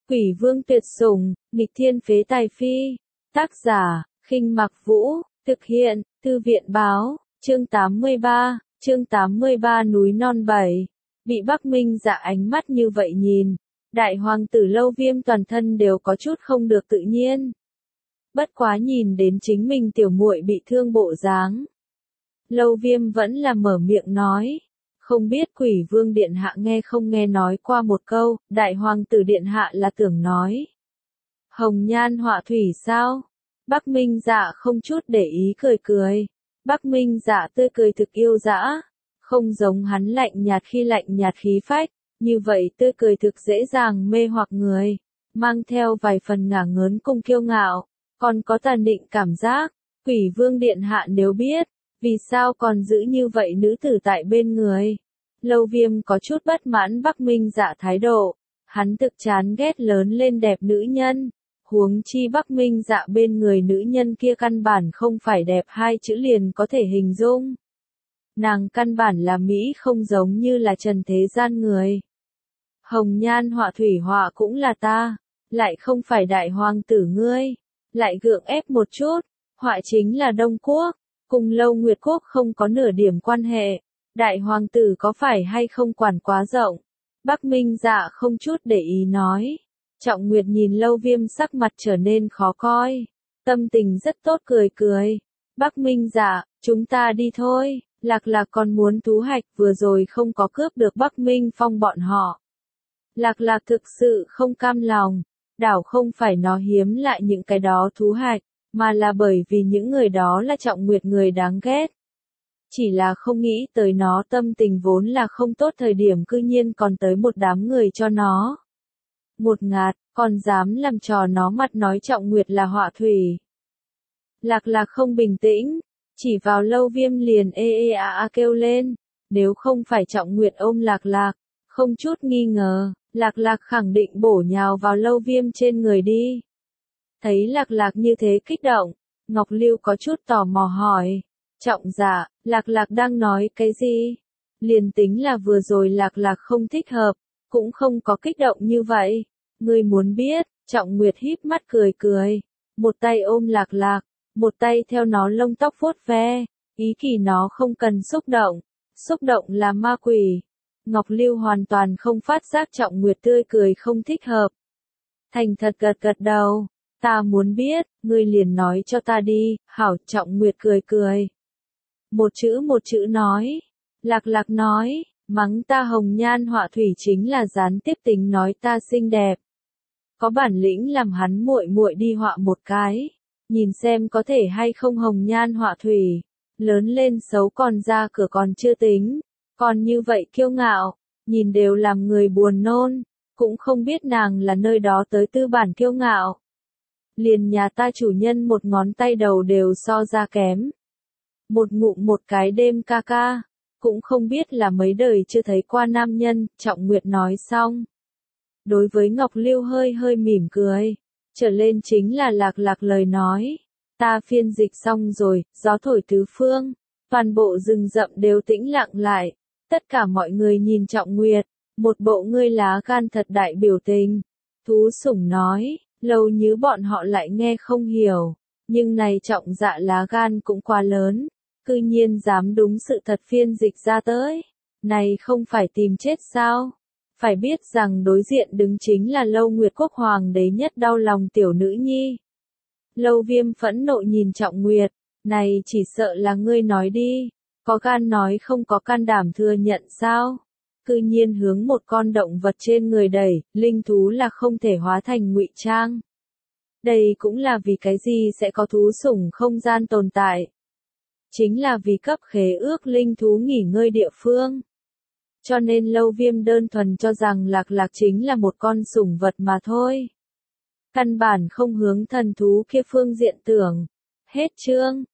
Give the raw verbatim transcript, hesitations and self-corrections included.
Quỷ vương tuyệt sủng, nghịch thiên phế tài phi. Tác giả, Khinh Mặc Vũ, thực hiện, Thư viện báo, chương tám mươi ba, chương tám mươi ba núi non bảy. Bị Bắc Minh Dạ ánh mắt như vậy nhìn, đại hoàng tử Lâu Viêm toàn thân đều có chút không được tự nhiên. Bất quá nhìn đến chính mình tiểu muội bị thương bộ dáng, Lâu Viêm vẫn là mở miệng nói. Không biết Quỷ Vương Điện Hạ nghe không nghe nói qua một câu, Đại Hoàng tử Điện Hạ là tưởng nói. Hồng nhan họa thủy sao? Bắc Minh Dạ không chút để ý cười cười. Bắc Minh Dạ tươi cười thực yêu dã, không giống hắn lạnh nhạt khi lạnh nhạt khí phách, như vậy tươi cười thực dễ dàng mê hoặc người, mang theo vài phần ngả ngớn cùng kiêu ngạo, còn có tàn định cảm giác. Quỷ Vương Điện Hạ nếu biết, vì sao còn giữ như vậy nữ tử tại bên người? Lâu Viêm có chút bất mãn Bắc Minh Dạ thái độ, hắn thực chán ghét lớn lên đẹp nữ nhân, huống chi Bắc Minh Dạ bên người nữ nhân kia căn bản không phải đẹp hai chữ liền có thể hình dung. Nàng căn bản là Mỹ không giống như là trần thế gian người. Hồng nhan họa thủy họa cũng là ta, lại không phải đại hoàng tử ngươi, lại gượng ép một chút, họa chính là Đông Quốc. Cùng Lâu Nguyệt Quốc không có nửa điểm quan hệ, đại hoàng tử có phải hay không quản quá rộng? Bắc Minh Dạ không chút để ý nói. Trọng Nguyệt nhìn Lâu Viêm sắc mặt trở nên khó coi, tâm tình rất tốt cười cười. Bắc Minh Dạ, chúng ta đi thôi, Lạc Lạc còn muốn thú hạch vừa rồi không có cướp được Bắc Minh Phong bọn họ. Lạc Lạc thực sự không cam lòng, đảo không phải nó hiếm lại những cái đó thú hạch, mà là bởi vì những người đó là Trọng Nguyệt người đáng ghét. Chỉ là không nghĩ tới nó tâm tình vốn là không tốt thời điểm cư nhiên còn tới một đám người cho nó. Một ngạt, còn dám làm trò nó mặt nói Trọng Nguyệt là họa thủy. Lạc Lạc không bình tĩnh, chỉ vào Lâu Viêm liền ê ê a a kêu lên, nếu không phải Trọng Nguyệt ôm Lạc Lạc, không chút nghi ngờ, Lạc Lạc khẳng định bổ nhào vào Lâu Viêm trên người đi. Thấy Lạc Lạc như thế kích động, Ngọc Lưu có chút tò mò hỏi, Trọng Dạ, Lạc Lạc đang nói cái gì? Liền tính là vừa rồi Lạc Lạc không thích hợp, cũng không có kích động như vậy. Ngươi muốn biết, Trọng Nguyệt híp mắt cười cười, một tay ôm Lạc Lạc, một tay theo nó lông tóc vuốt ve, ý kỳ nó không cần xúc động, xúc động là ma quỷ. Ngọc Lưu hoàn toàn không phát giác Trọng Nguyệt tươi cười không thích hợp. Thành thật gật gật đầu. Ta muốn biết, ngươi liền nói cho ta đi, hảo. Trọng Nguyệt cười cười. Một chữ một chữ nói. Lạc Lạc nói, mắng ta hồng nhan họa thủy chính là gián tiếp tính nói ta xinh đẹp. Có bản lĩnh làm hắn muội muội đi họa một cái, nhìn xem có thể hay không hồng nhan họa thủy, lớn lên xấu còn ra cửa còn chưa tính, còn như vậy kiêu ngạo, nhìn đều làm người buồn nôn, cũng không biết nàng là nơi đó tới tư bản kiêu ngạo. Liền nhà ta chủ nhân một ngón tay đầu đều so ra kém. Một ngụm một cái đêm ca ca, cũng không biết là mấy đời chưa thấy qua nam nhân. Trọng Nguyệt nói xong. Đối với Ngọc Lưu hơi hơi mỉm cười, trở lên chính là Lạc Lạc lời nói. Ta phiên dịch xong rồi, gió thổi tứ phương, toàn bộ rừng rậm đều tĩnh lặng lại, tất cả mọi người nhìn Trọng Nguyệt, một bộ ngươi lá gan thật đại biểu tình. Thú Sủng nói. Lâu như bọn họ lại nghe không hiểu, nhưng này Trọng Dạ lá gan cũng quá lớn, cư nhiên dám đúng sự thật phiên dịch ra tới, này không phải tìm chết sao? Phải biết rằng đối diện đứng chính là Lâu Nguyệt Quốc hoàng đế nhất đau lòng tiểu nữ nhi. Lâu Viêm phẫn nộ nhìn Trọng Nguyệt, này chỉ sợ là ngươi nói đi, có gan nói không có can đảm thừa nhận sao? Cư nhiên hướng một con động vật trên người đẩy, linh thú là không thể hóa thành ngụy trang. Đây cũng là vì cái gì sẽ có thú sủng không gian tồn tại. Chính là vì cấp khế ước linh thú nghỉ ngơi địa phương. Cho nên Lâu Viêm đơn thuần cho rằng Lạc Lạc chính là một con sủng vật mà thôi. Căn bản không hướng thần thú kia phương diện tưởng. Hết chương.